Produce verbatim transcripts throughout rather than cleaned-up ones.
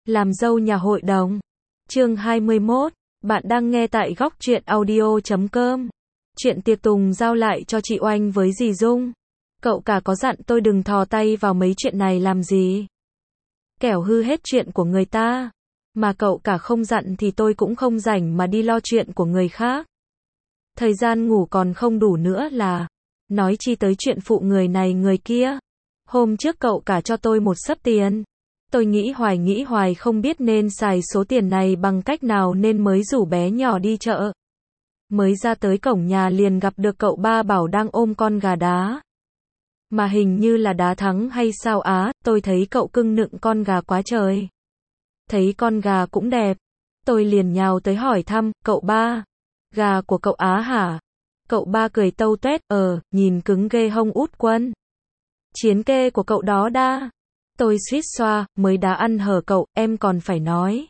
Làm dâu nhà hội đồng. Chương hai mươi mốt. Bạn đang nghe tại góc truyện audio chấm com. Chuyện tiệc tùng giao lại cho chị Oanh với dì Dung. Cậu cả có dặn tôi đừng thò tay vào mấy chuyện này làm gì. Kẻo hư hết chuyện của người ta. Mà cậu cả không dặn thì tôi cũng không rảnh mà đi lo chuyện của người khác. Thời gian ngủ còn không đủ nữa là. Nói chi tới chuyện phụ người này người kia. Hôm trước cậu cả cho tôi một xấp tiền. Tôi nghĩ hoài nghĩ hoài không biết nên xài số tiền này bằng cách nào nên mới rủ bé nhỏ đi chợ. Mới ra tới cổng nhà liền gặp được cậu ba bảo đang ôm con gà đá. Mà hình như là đá thắng hay sao á, tôi thấy cậu cưng nựng con gà quá trời. Thấy con gà cũng đẹp. Tôi liền nhào tới hỏi thăm, cậu ba, gà của cậu á hả? Cậu ba cười tâu tuét, ờ, nhìn cứng ghê hông út quân. Chiến kê của cậu đó đa. Tôi suýt xoa, mới đá ăn hở cậu, em còn phải nói.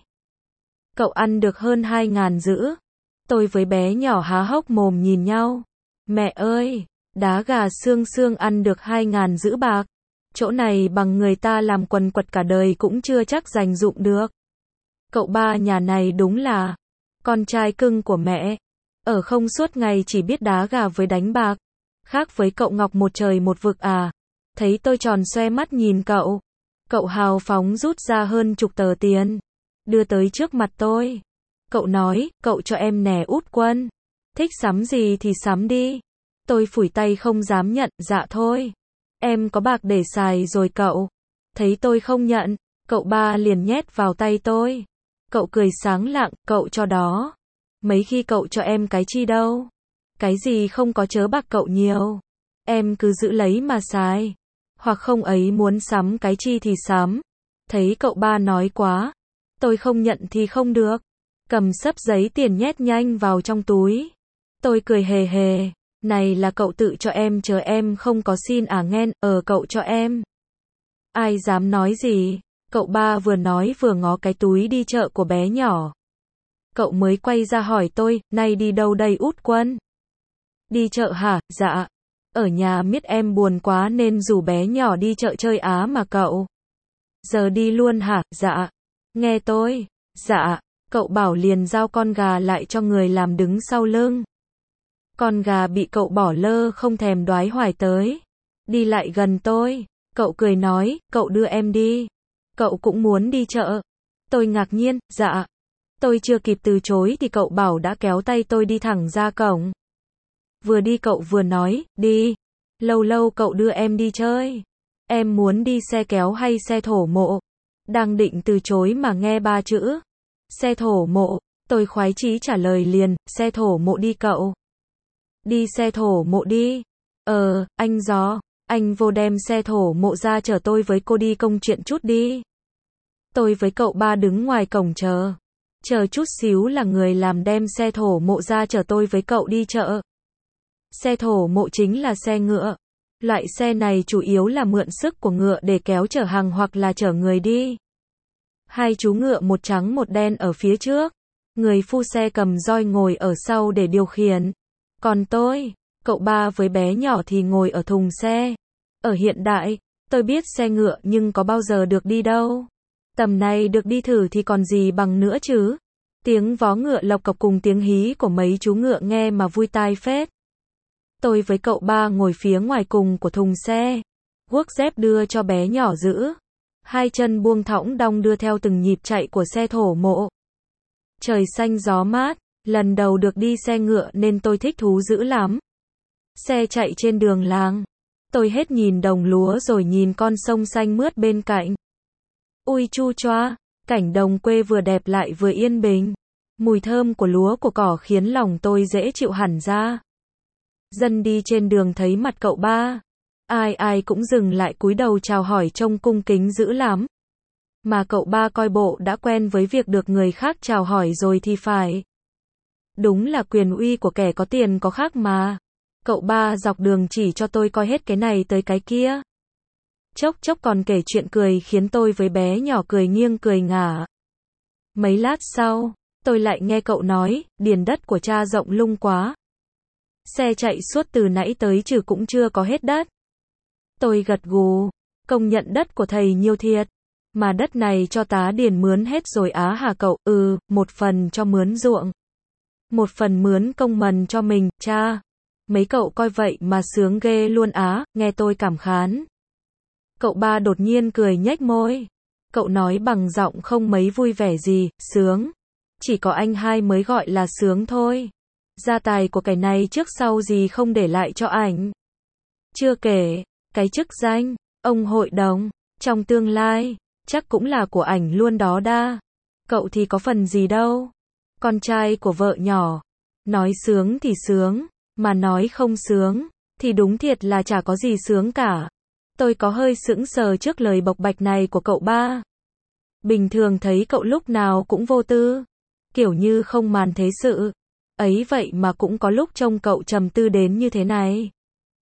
Cậu ăn được hơn hai ngàn dữ. Tôi với bé nhỏ há hốc mồm nhìn nhau. Mẹ ơi, đá gà xương xương ăn được hai ngàn dữ bạc. Chỗ này bằng người ta làm quần quật cả đời cũng chưa chắc dành dụng được. Cậu ba nhà này đúng là con trai cưng của mẹ. Ở không suốt ngày chỉ biết đá gà với đánh bạc. Khác với cậu Ngọc một trời một vực à. Thấy tôi tròn xoe mắt nhìn cậu. Cậu hào phóng rút ra hơn chục tờ tiền. Đưa tới trước mặt tôi. Cậu nói, cậu cho em nè út quân. Thích sắm gì thì sắm đi. Tôi phủi tay không dám nhận, dạ thôi. Em có bạc để xài rồi cậu. Thấy tôi không nhận, cậu ba liền nhét vào tay tôi. Cậu cười sáng lạng, cậu cho đó. Mấy khi cậu cho em cái chi đâu. Cái gì không có chớ bạc cậu nhiều. Em cứ giữ lấy mà xài. Hoặc không ấy muốn sắm cái chi thì sắm. Thấy cậu ba nói quá. Tôi không nhận thì không được. Cầm xấp giấy tiền nhét nhanh vào trong túi. Tôi cười hề hề. Này là cậu tự cho em chờ em không có xin à nghen, ờ cậu cho em. Ai dám nói gì. Cậu ba vừa nói vừa ngó cái túi đi chợ của bé nhỏ. Cậu mới quay ra hỏi tôi, nay đi đâu đây út quân? Đi chợ hả? Dạ. Ở nhà miết em buồn quá nên rủ bé nhỏ đi chợ chơi á mà cậu. Giờ đi luôn hả? Dạ. Nghe tôi. Dạ. Cậu bảo liền giao con gà lại cho người làm đứng sau lưng. Con gà bị cậu bỏ lơ không thèm đoái hoài tới. Đi lại gần tôi. Cậu cười nói, cậu đưa em đi. Cậu cũng muốn đi chợ. Tôi ngạc nhiên, dạ. Tôi chưa kịp từ chối thì cậu bảo đã kéo tay tôi đi thẳng ra cổng. Vừa đi cậu vừa nói, đi. Lâu lâu cậu đưa em đi chơi. Em muốn đi xe kéo hay xe thổ mộ. Đang định từ chối mà nghe ba chữ. Xe thổ mộ. Tôi khoái chí trả lời liền, xe thổ mộ đi cậu. Đi xe thổ mộ đi. Ờ, anh Gió. Anh vô đem xe thổ mộ ra chở tôi với cô đi công chuyện chút đi. Tôi với cậu ba đứng ngoài cổng chờ. Chờ chút xíu là người làm đem xe thổ mộ ra chở tôi với cậu đi chợ. Xe thổ mộ chính là xe ngựa. Loại xe này chủ yếu là mượn sức của ngựa để kéo chở hàng hoặc là chở người đi. Hai chú ngựa một trắng một đen ở phía trước. Người phu xe cầm roi ngồi ở sau để điều khiển. Còn tôi, cậu ba với bé nhỏ thì ngồi ở thùng xe. Ở hiện đại, tôi biết xe ngựa nhưng có bao giờ được đi đâu. Tầm này được đi thử thì còn gì bằng nữa chứ. Tiếng vó ngựa lộc cộc cùng tiếng hí của mấy chú ngựa nghe mà vui tai phết. Tôi với cậu ba ngồi phía ngoài cùng của thùng xe. Guốc dép đưa cho bé nhỏ giữ. Hai chân buông thõng đong đưa theo từng nhịp chạy của xe thổ mộ. Trời xanh gió mát. Lần đầu được đi xe ngựa nên tôi thích thú dữ lắm. Xe chạy trên đường làng. Tôi hết nhìn đồng lúa rồi nhìn con sông xanh mướt bên cạnh. Ui chu choa, cảnh đồng quê vừa đẹp lại vừa yên bình. Mùi thơm của lúa của cỏ khiến lòng tôi dễ chịu hẳn ra. Dân đi trên đường thấy mặt cậu ba. Ai ai cũng dừng lại cúi đầu chào hỏi trông cung kính dữ lắm. Mà cậu ba coi bộ đã quen với việc được người khác chào hỏi rồi thì phải. Đúng là quyền uy của kẻ có tiền có khác mà. Cậu ba dọc đường chỉ cho tôi coi hết cái này tới cái kia. Chốc chốc còn kể chuyện cười khiến tôi với bé nhỏ cười nghiêng cười ngả. Mấy lát sau, tôi lại nghe cậu nói, điền đất của cha rộng lung quá. Xe chạy suốt từ nãy tới trừ cũng chưa có hết đất. Tôi gật gù, công nhận đất của thầy nhiều thiệt. Mà đất này cho tá điền mướn hết rồi á hả cậu? Ừ, một phần cho mướn ruộng. Một phần mướn công mần cho mình, cha. Mấy cậu coi vậy mà sướng ghê luôn á, nghe tôi cảm khán. Cậu ba đột nhiên cười nhếch môi. Cậu nói bằng giọng không mấy vui vẻ gì, sướng. Chỉ có anh hai mới gọi là sướng thôi. Gia tài của cái này trước sau gì không để lại cho ảnh. Chưa kể, cái chức danh, ông hội đồng, trong tương lai, chắc cũng là của ảnh luôn đó đa. Cậu thì có phần gì đâu. Con trai của vợ nhỏ. Nói sướng thì sướng, mà nói không sướng, thì đúng thiệt là chả có gì sướng cả. Tôi có hơi sững sờ trước lời bộc bạch này của cậu ba. Bình thường thấy cậu lúc nào cũng vô tư, kiểu như không màn thế sự. Ấy vậy mà cũng có lúc trông cậu trầm tư đến như thế này.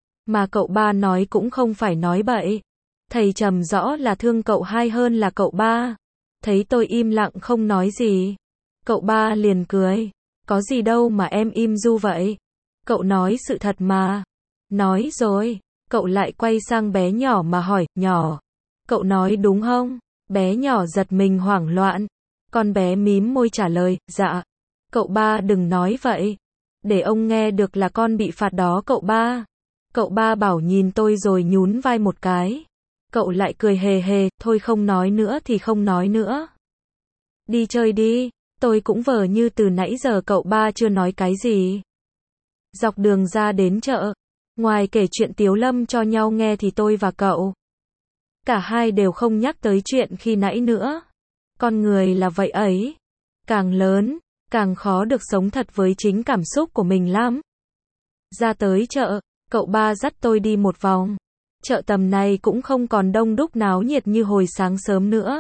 Mà cậu ba nói cũng không phải nói bậy. Thầy trầm rõ là thương cậu hai hơn là cậu ba. Thấy tôi im lặng không nói gì. Cậu ba liền cười. Có gì đâu mà em im ru vậy. Cậu nói sự thật mà. Nói rồi. Cậu lại quay sang bé nhỏ mà hỏi, nhỏ. Cậu nói đúng không? Bé nhỏ giật mình hoảng loạn. Con bé mím môi trả lời, dạ. Cậu ba đừng nói vậy. Để ông nghe được là con bị phạt đó cậu ba. Cậu ba bảo nhìn tôi rồi nhún vai một cái. Cậu lại cười hề hề, thôi không nói nữa thì không nói nữa. Đi chơi đi, tôi cũng vờ như từ nãy giờ cậu ba chưa nói cái gì. Dọc đường ra đến chợ, ngoài kể chuyện Tiếu Lâm cho nhau nghe thì tôi và cậu, cả hai đều không nhắc tới chuyện khi nãy nữa. Con người là vậy ấy. Càng lớn, càng khó được sống thật với chính cảm xúc của mình lắm. Ra tới chợ, cậu ba dắt tôi đi một vòng. Chợ tầm này cũng không còn đông đúc náo nhiệt như hồi sáng sớm nữa.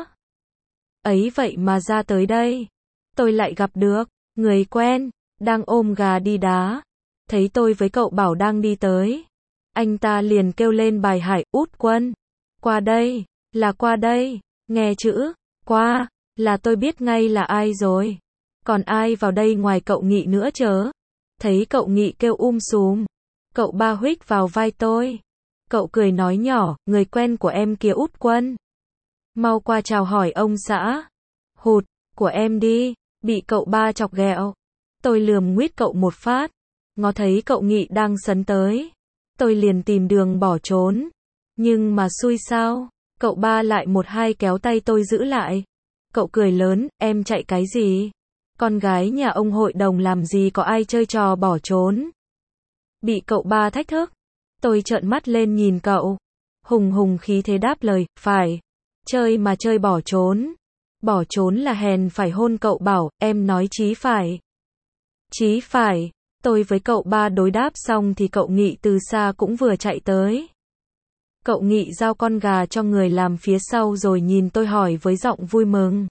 Ấy vậy mà ra tới đây, tôi lại gặp được người quen, đang ôm gà đi đá. Thấy tôi với cậu Bảo đang đi tới, anh ta liền kêu lên bài Hải Út Quân. Qua đây, là qua đây, nghe chữ, qua, là tôi biết ngay là ai rồi. Còn ai vào đây ngoài cậu Nghị nữa chớ. Thấy cậu Nghị kêu um sùm, cậu ba huých vào vai tôi. Cậu cười nói nhỏ, người quen của em kia Út Quân. Mau qua chào hỏi ông xã. Hụt, của em đi, bị cậu ba chọc ghẹo. Tôi lườm nguýt cậu một phát. Ngó thấy cậu Nghị đang sấn tới. Tôi liền tìm đường bỏ trốn. Nhưng mà xui sao, cậu ba lại một hai kéo tay tôi giữ lại. Cậu cười lớn, em chạy cái gì? Con gái nhà ông hội đồng làm gì có ai chơi trò bỏ trốn. Bị cậu ba thách thức. Tôi trợn mắt lên nhìn cậu. Hùng hùng khí thế đáp lời, phải. Chơi mà chơi bỏ trốn. Bỏ trốn là hèn phải hôn cậu bảo, em nói chí phải. Chí phải. Tôi với cậu ba đối đáp xong thì cậu Nghị từ xa cũng vừa chạy tới. Cậu Nghị giao con gà cho người làm phía sau rồi nhìn tôi hỏi với giọng vui mừng.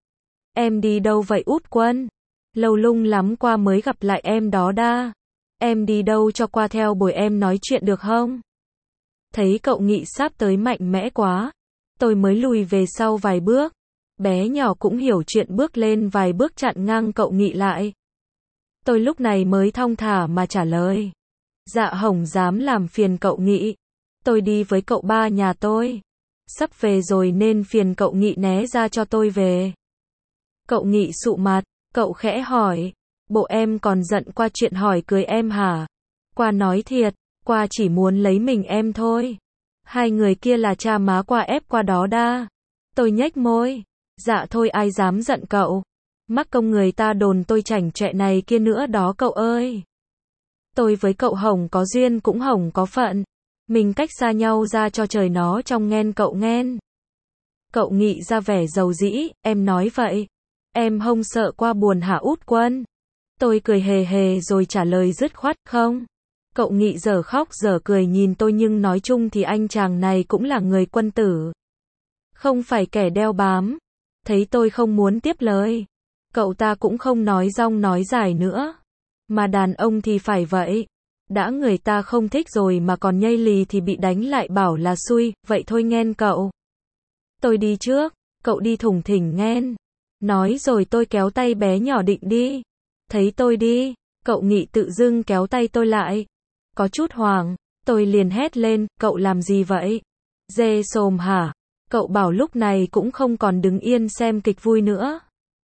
Em đi đâu vậy Út Quân? Lâu lung lắm qua mới gặp lại em đó đa. Em đi đâu cho qua theo bồi em nói chuyện được không? Thấy cậu Nghị sắp tới mạnh mẽ quá. Tôi mới lùi về sau vài bước. Bé nhỏ cũng hiểu chuyện bước lên vài bước chặn ngang cậu Nghị lại. Tôi lúc này mới thong thả mà trả lời. Dạ hổng dám làm phiền cậu Nghị. Tôi đi với cậu ba nhà tôi. Sắp về rồi nên phiền cậu Nghị né ra cho tôi về. Cậu Nghị sụ mặt, cậu khẽ hỏi. Bộ em còn giận qua chuyện hỏi cưới em hả? Qua nói thiệt, qua chỉ muốn lấy mình em thôi. Hai người kia là cha má qua ép qua đó đa. Tôi nhếch môi. Dạ thôi ai dám giận cậu. Mắc công người ta đồn tôi chảnh chọe này kia nữa đó cậu ơi. Tôi với cậu hổng có duyên cũng hổng có phận. Mình cách xa nhau ra cho trời nó trong nghen cậu nghen. Cậu Nghị ra vẻ dầu dĩ, em nói vậy. Em không sợ qua buồn hả Út Quân? Tôi cười hề hề rồi trả lời dứt khoát không. Cậu Nghị dở khóc dở cười nhìn tôi nhưng nói chung thì anh chàng này cũng là người quân tử. Không phải kẻ đeo bám. Thấy tôi không muốn tiếp lời. Cậu ta cũng không nói rong nói dài nữa. Mà đàn ông thì phải vậy. Đã người ta không thích rồi mà còn nhây lì thì bị đánh lại bảo là xui, vậy thôi nghen cậu. Tôi đi trước, cậu đi thủng thỉnh nghen. Nói rồi tôi kéo tay bé nhỏ định đi. Thấy tôi đi, cậu Nghị tự dưng kéo tay tôi lại. Có chút hoảng, tôi liền hét lên, cậu làm gì vậy? Dê xồm hả? Cậu Bảo lúc này cũng không còn đứng yên xem kịch vui nữa.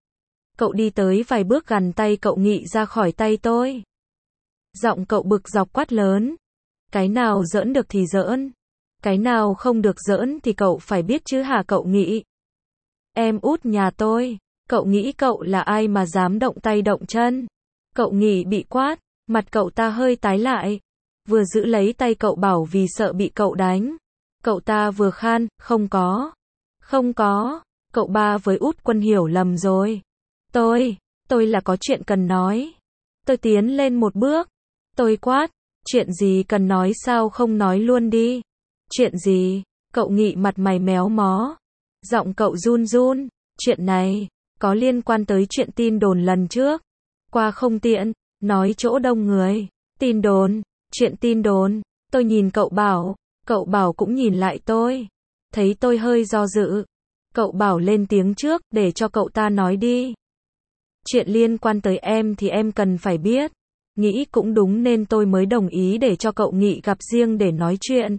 Cậu đi tới vài bước gằn tay cậu Nghị ra khỏi tay tôi. Giọng cậu bực dọc quát lớn. Cái nào giỡn được thì giỡn. Cái nào không được giỡn thì cậu phải biết chứ hả cậu Nghị. Em út nhà tôi. Cậu nghĩ cậu là ai mà dám động tay động chân. Cậu Nghị bị quát. Mặt cậu ta hơi tái lại. Vừa giữ lấy tay cậu Bảo vì sợ bị cậu đánh. Cậu ta vừa khan, không có. Không có. Cậu ba với út Quân hiểu lầm rồi. Tôi, tôi là có chuyện cần nói. Tôi tiến lên một bước. Tôi quát. Chuyện gì cần nói sao không nói luôn đi. Chuyện gì? Cậu Nghị mặt mày méo mó. Giọng cậu run run. Chuyện này, có liên quan tới chuyện tin đồn lần trước. Qua không tiện, nói chỗ đông người. Tin đồn, chuyện tin đồn. Tôi nhìn cậu Bảo. Cậu Bảo cũng nhìn lại tôi. Thấy tôi hơi do dự. Cậu Bảo lên tiếng trước, để cho cậu ta nói đi. Chuyện liên quan tới em thì em cần phải biết. Nghĩ cũng đúng nên tôi mới đồng ý để cho cậu Nghị gặp riêng để nói chuyện.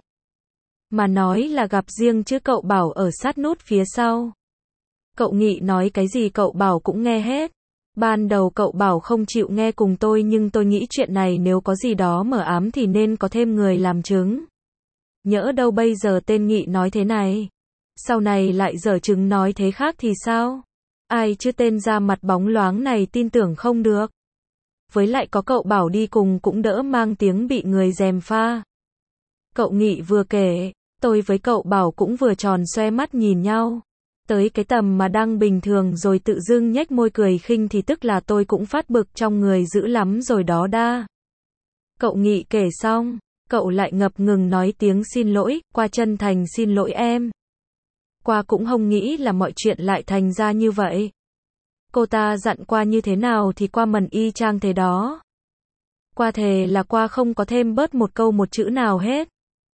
Mà nói là gặp riêng chứ cậu Bảo ở sát nút phía sau. Cậu Nghị nói cái gì cậu Bảo cũng nghe hết. Ban đầu cậu Bảo không chịu nghe cùng tôi nhưng tôi nghĩ chuyện này nếu có gì đó mờ ám thì nên có thêm người làm chứng. Nhỡ đâu bây giờ tên Nghị nói thế này. Sau này lại dở chứng nói thế khác thì sao? Ai chứ tên ra mặt bóng loáng này tin tưởng không được. Với lại có cậu Bảo đi cùng cũng đỡ mang tiếng bị người gièm pha. Cậu Nghị vừa kể, tôi với cậu Bảo cũng vừa tròn xoe mắt nhìn nhau. Tới cái tầm mà đang bình thường rồi tự dưng nhếch môi cười khinh thì tức là tôi cũng phát bực trong người dữ lắm rồi đó đa. Cậu Nghị kể xong, cậu lại ngập ngừng nói tiếng xin lỗi, Qua chân thành xin lỗi em. Qua cũng không nghĩ là mọi chuyện lại thành ra như vậy. Cô ta dặn Qua như thế nào thì Qua mần y chang thế đó. Qua thề là Qua không có thêm bớt một câu một chữ nào hết.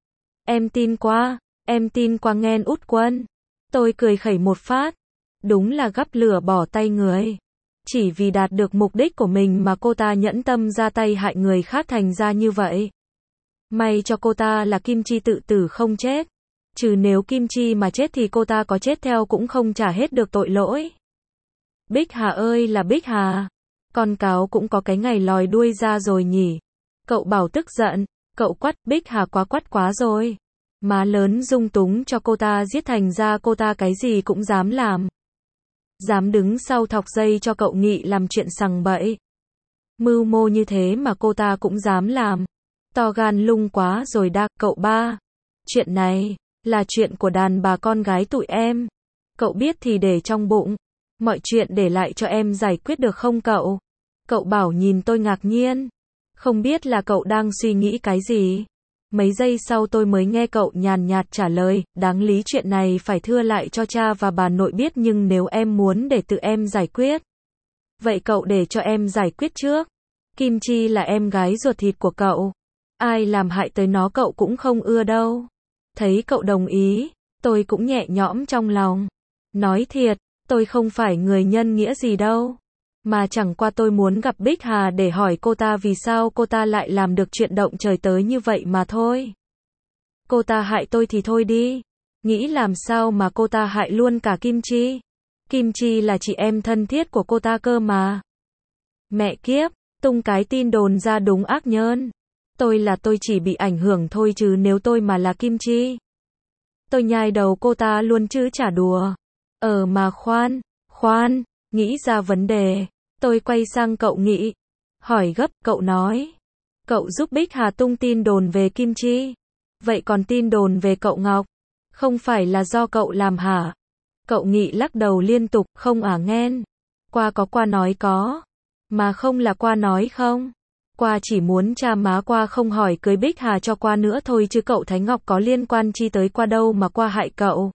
Em tin Qua, em tin Qua nghen út Quân. Tôi cười khẩy một phát. Đúng là gắp lửa bỏ tay người. Chỉ vì đạt được mục đích của mình mà cô ta nhẫn tâm ra tay hại người khác thành ra như vậy. May cho cô ta là Kim Chi tự tử không chết. Chứ nếu Kim Chi mà chết thì cô ta có chết theo cũng không trả hết được tội lỗi. Bích Hà ơi là Bích Hà. Con cáo cũng có cái ngày lòi đuôi ra rồi nhỉ. Cậu Bảo tức giận. Cậu quát Bích Hà quá quát quá rồi. Má lớn dung túng cho cô ta giết thành ra cô ta cái gì cũng dám làm. Dám đứng sau thọc dây cho cậu Nghị làm chuyện sằng bậy. Mưu mô như thế mà cô ta cũng dám làm. To gan lung quá rồi đa, cậu ba. Chuyện này, là chuyện của đàn bà con gái tụi em. Cậu biết thì để trong bụng. Mọi chuyện để lại cho em giải quyết được không cậu? Cậu Bảo nhìn tôi ngạc nhiên. Không biết là cậu đang suy nghĩ cái gì. Mấy giây sau tôi mới nghe cậu nhàn nhạt trả lời, đáng lý chuyện này phải thưa lại cho cha và bà nội biết nhưng nếu em muốn để tự em giải quyết. Vậy cậu để cho em giải quyết trước. Kim Chi là em gái ruột thịt của cậu. Ai làm hại tới nó cậu cũng không ưa đâu. Thấy cậu đồng ý, tôi cũng nhẹ nhõm trong lòng. Nói thiệt, tôi không phải người nhân nghĩa gì đâu. Mà chẳng qua tôi muốn gặp Bích Hà để hỏi cô ta vì sao cô ta lại làm được chuyện động trời tới như vậy mà thôi. Cô ta hại tôi thì thôi đi. Nghĩ làm sao mà cô ta hại luôn cả Kim Chi. Kim Chi là chị em thân thiết của cô ta cơ mà. Mẹ kiếp, tung cái tin đồn ra đúng ác nhơn. Tôi là tôi chỉ bị ảnh hưởng thôi chứ nếu tôi mà là Kim Chi. Tôi nhai đầu cô ta luôn chứ chả đùa. Ờ mà khoan, khoan, nghĩ ra vấn đề. Tôi quay sang cậu Nghị. Hỏi gấp, cậu nói. Cậu giúp Bích Hà tung tin đồn về Kim Chi. Vậy còn tin đồn về cậu Ngọc? Không phải là do cậu làm hả? Cậu Nghị lắc đầu liên tục, không à nghen. Qua có Qua nói có. Mà không là Qua nói không? Qua chỉ muốn cha má Qua không hỏi cưới Bích Hà cho Qua nữa thôi chứ cậu Thái Ngọc có liên quan chi tới Qua đâu mà Qua hại cậu.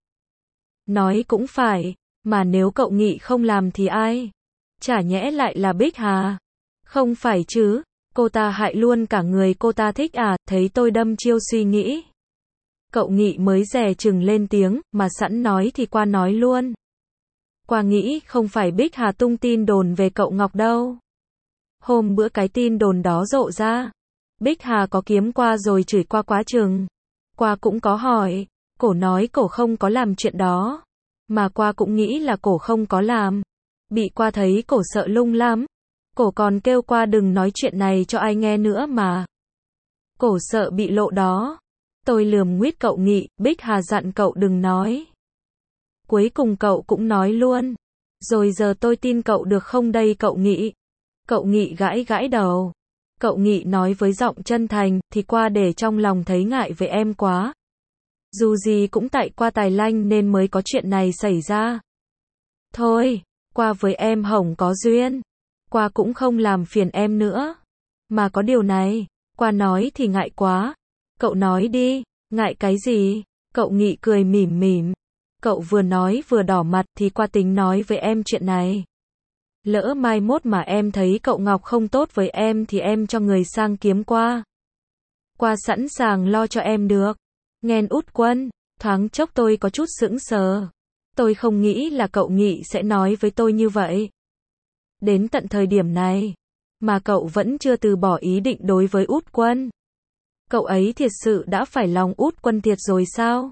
Nói cũng phải, mà nếu cậu Nghị không làm thì ai? Chả nhẽ lại là Bích Hà? Không phải chứ, cô ta hại luôn cả người cô ta thích à, thấy tôi đâm chiêu suy nghĩ. Cậu Nghị mới dè chừng lên tiếng, mà sẵn nói thì Qua nói luôn. Qua nghĩ không phải Bích Hà tung tin đồn về cậu Ngọc đâu. Hôm bữa cái tin đồn đó rộ ra, Bích Hà có kiếm Qua rồi chửi Qua quá chừng. Qua cũng có hỏi, Cổ nói cổ không có làm chuyện đó. Mà qua cũng nghĩ là cổ không có làm. Bị qua thấy cổ sợ lung lắm. Cổ còn kêu qua đừng nói chuyện này cho ai nghe nữa mà. Cổ sợ bị lộ đó. Tôi lườm nguýt cậu Nghị, Bích Hà dặn cậu đừng nói. Cuối cùng cậu cũng nói luôn. Rồi giờ tôi tin cậu được không đây cậu Nghị? Cậu Nghị gãi gãi đầu. Cậu Nghị nói với giọng chân thành, thì qua để trong lòng thấy ngại về em quá. Dù gì cũng tại qua tài lanh nên mới có chuyện này xảy ra. Thôi, qua với em hổng có duyên. Qua cũng không làm phiền em nữa. Mà có điều này, qua nói thì ngại quá. Cậu nói đi, ngại cái gì? Cậu Nghị cười mỉm mỉm. Cậu vừa nói vừa đỏ mặt thì qua tính nói với em chuyện này. Lỡ mai mốt mà em thấy cậu Ngọc không tốt với em thì em cho người sang kiếm qua. Qua sẵn sàng lo cho em được. Nghen út quân, thoáng chốc tôi có chút sững sờ. Tôi không nghĩ là cậu Nghị sẽ nói với tôi như vậy. Đến tận thời điểm này, mà cậu vẫn chưa từ bỏ ý định đối với út quân. Cậu ấy thiệt sự đã phải lòng út quân thiệt rồi sao?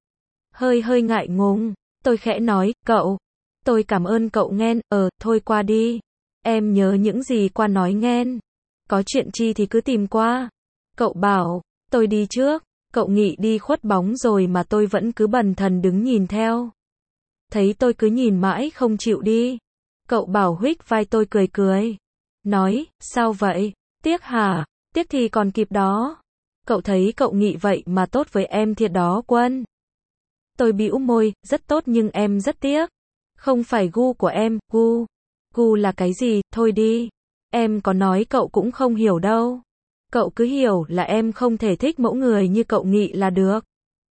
Hơi hơi ngại ngùng, tôi khẽ nói, cậu, tôi cảm ơn cậu Nghen, ờ, thôi qua đi. Em nhớ những gì qua nói Nghen. Có chuyện chi thì cứ tìm qua. Cậu bảo, tôi đi trước. Cậu Nghị đi khuất bóng rồi mà tôi vẫn cứ bần thần đứng nhìn theo. Thấy tôi cứ nhìn mãi không chịu đi. Cậu bảo huých vai tôi cười cười. Nói, sao vậy? Tiếc hả? Tiếc thì còn kịp đó. Cậu thấy cậu Nghị vậy mà tốt với em thiệt đó Quân. Tôi bĩu môi, rất tốt nhưng em rất tiếc. Không phải gu của em, gu. Gu là cái gì, thôi đi. Em có nói cậu cũng không hiểu đâu. Cậu cứ hiểu là em không thể thích mẫu người như cậu Nghị là được.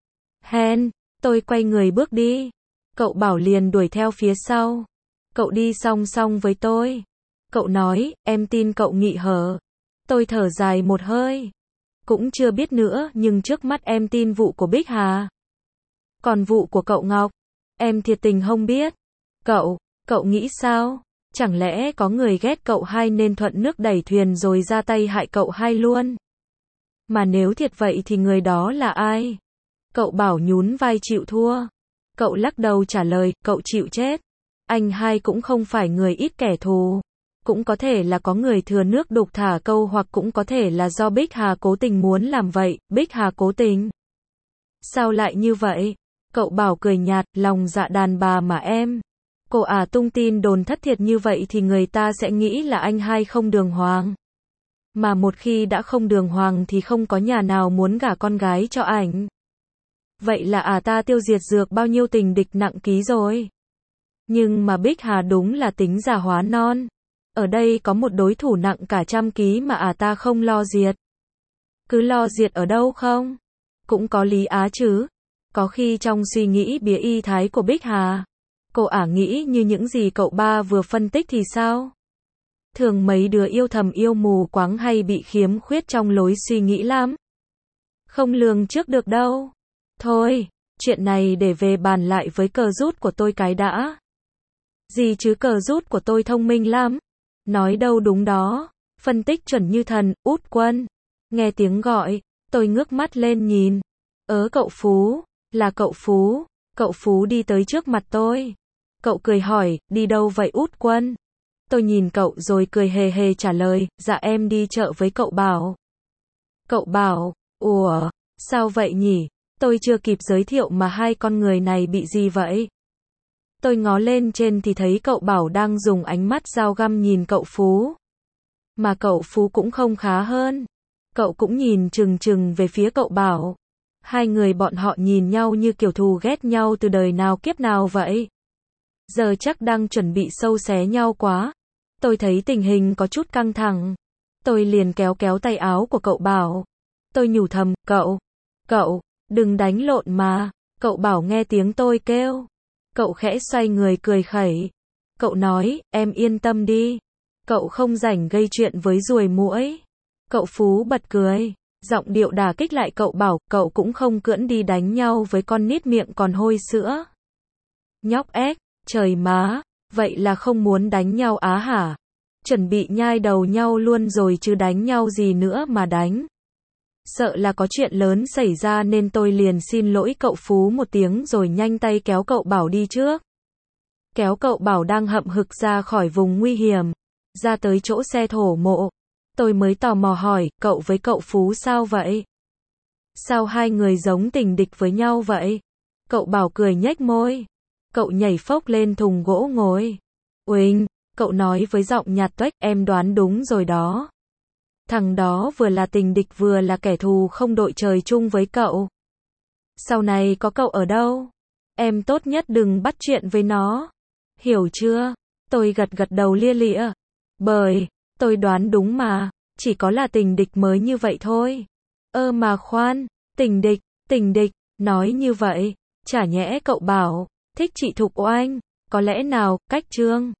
Hen, tôi quay người bước đi. Cậu bảo liền đuổi theo phía sau. Cậu đi song song với tôi. Cậu nói, em tin cậu Nghị hở. Tôi thở dài một hơi. Cũng chưa biết nữa nhưng trước mắt em tin vụ của Bích Hà. Còn vụ của cậu Ngọc, em thiệt tình không biết. Cậu, cậu nghĩ sao? Chẳng lẽ có người ghét cậu hai nên thuận nước đẩy thuyền rồi ra tay hại cậu hai luôn? Mà nếu thiệt vậy thì người đó là ai? Cậu bảo nhún vai chịu thua. Cậu lắc đầu trả lời, cậu chịu chết. Anh hai cũng không phải người ít kẻ thù. Cũng có thể là có người thừa nước đục thả câu hoặc cũng có thể là do Bích Hà cố tình muốn làm vậy. Bích Hà cố tình? Sao lại như vậy? Cậu bảo cười nhạt, lòng dạ đàn bà mà em. Cô à tung tin đồn thất thiệt như vậy thì người ta sẽ nghĩ là anh hai không đường hoàng. Mà một khi đã không đường hoàng thì không có nhà nào muốn gả con gái cho ảnh. Vậy là à ta tiêu diệt dược bao nhiêu tình địch nặng ký rồi. Nhưng mà Bích Hà đúng là tính già hóa non. Ở đây có một đối thủ nặng cả trăm ký mà à ta không lo diệt. Cứ lo diệt ở đâu không? Cũng có lý á chứ. Có khi trong suy nghĩ bía y thái của Bích Hà, cô ả nghĩ như những gì cậu ba vừa phân tích thì sao? Thường mấy đứa yêu thầm yêu mù quáng hay bị khiếm khuyết trong lối suy nghĩ lắm. Không lường trước được đâu. Thôi, chuyện này để về bàn lại với cờ rút của tôi cái đã. Gì chứ cờ rút của tôi thông minh lắm. Nói đâu đúng đó. Phân tích chuẩn như thần, út quân. Nghe tiếng gọi, tôi ngước mắt lên nhìn. Ớ cậu Phú, là cậu Phú. Cậu Phú đi tới trước mặt tôi. Cậu cười hỏi, đi đâu vậy út quân? Tôi nhìn cậu rồi cười hề hề trả lời, dạ em đi chợ với cậu Bảo. Cậu Bảo, ủa, sao vậy nhỉ? Tôi chưa kịp giới thiệu mà hai con người này bị gì vậy? Tôi ngó lên trên thì thấy cậu Bảo đang dùng ánh mắt dao găm nhìn cậu Phú. Mà cậu Phú cũng không khá hơn. Cậu cũng nhìn chừng chừng về phía cậu Bảo. Hai người bọn họ nhìn nhau như kiểu thù ghét nhau từ đời nào kiếp nào vậy. Giờ chắc đang chuẩn bị sâu xé nhau quá. Tôi thấy tình hình có chút căng thẳng. Tôi liền kéo kéo tay áo của cậu Bảo. Tôi nhủ thầm, cậu, cậu, đừng đánh lộn mà. Cậu Bảo nghe tiếng tôi kêu. Cậu khẽ xoay người cười khẩy. Cậu nói, em yên tâm đi. Cậu không rảnh gây chuyện với ruồi muỗi. Cậu Phú bật cười. Giọng điệu đả kích lại cậu Bảo, cậu cũng không cưỡng đi đánh nhau với con nít miệng còn hôi sữa. Nhóc ếch, trời má, vậy là không muốn đánh nhau á hả? Chuẩn bị nhai đầu nhau luôn rồi chứ đánh nhau gì nữa mà đánh. Sợ là có chuyện lớn xảy ra nên tôi liền xin lỗi cậu Phú một tiếng rồi nhanh tay kéo cậu Bảo đi trước. Kéo cậu Bảo đang hậm hực ra khỏi vùng nguy hiểm, ra tới chỗ xe thổ mộ. Tôi mới tò mò hỏi, cậu với cậu Phú sao vậy? Sao hai người giống tình địch với nhau vậy? Cậu Bảo cười nhếch môi. Cậu nhảy phốc lên thùng gỗ ngồi. Uỳnh, cậu nói với giọng nhạt toách, em đoán đúng rồi đó. Thằng đó vừa là tình địch vừa là kẻ thù không đội trời chung với cậu. Sau này có cậu ở đâu, em tốt nhất đừng bắt chuyện với nó. Hiểu chưa? Tôi gật gật đầu lia lịa. Bởi, tôi đoán đúng mà, chỉ có là tình địch mới như vậy thôi. Ơ mà khoan, tình địch, tình địch, nói như vậy, chả nhẽ cậu Bảo thích chị Thục Oanh, có lẽ nào, cách Trương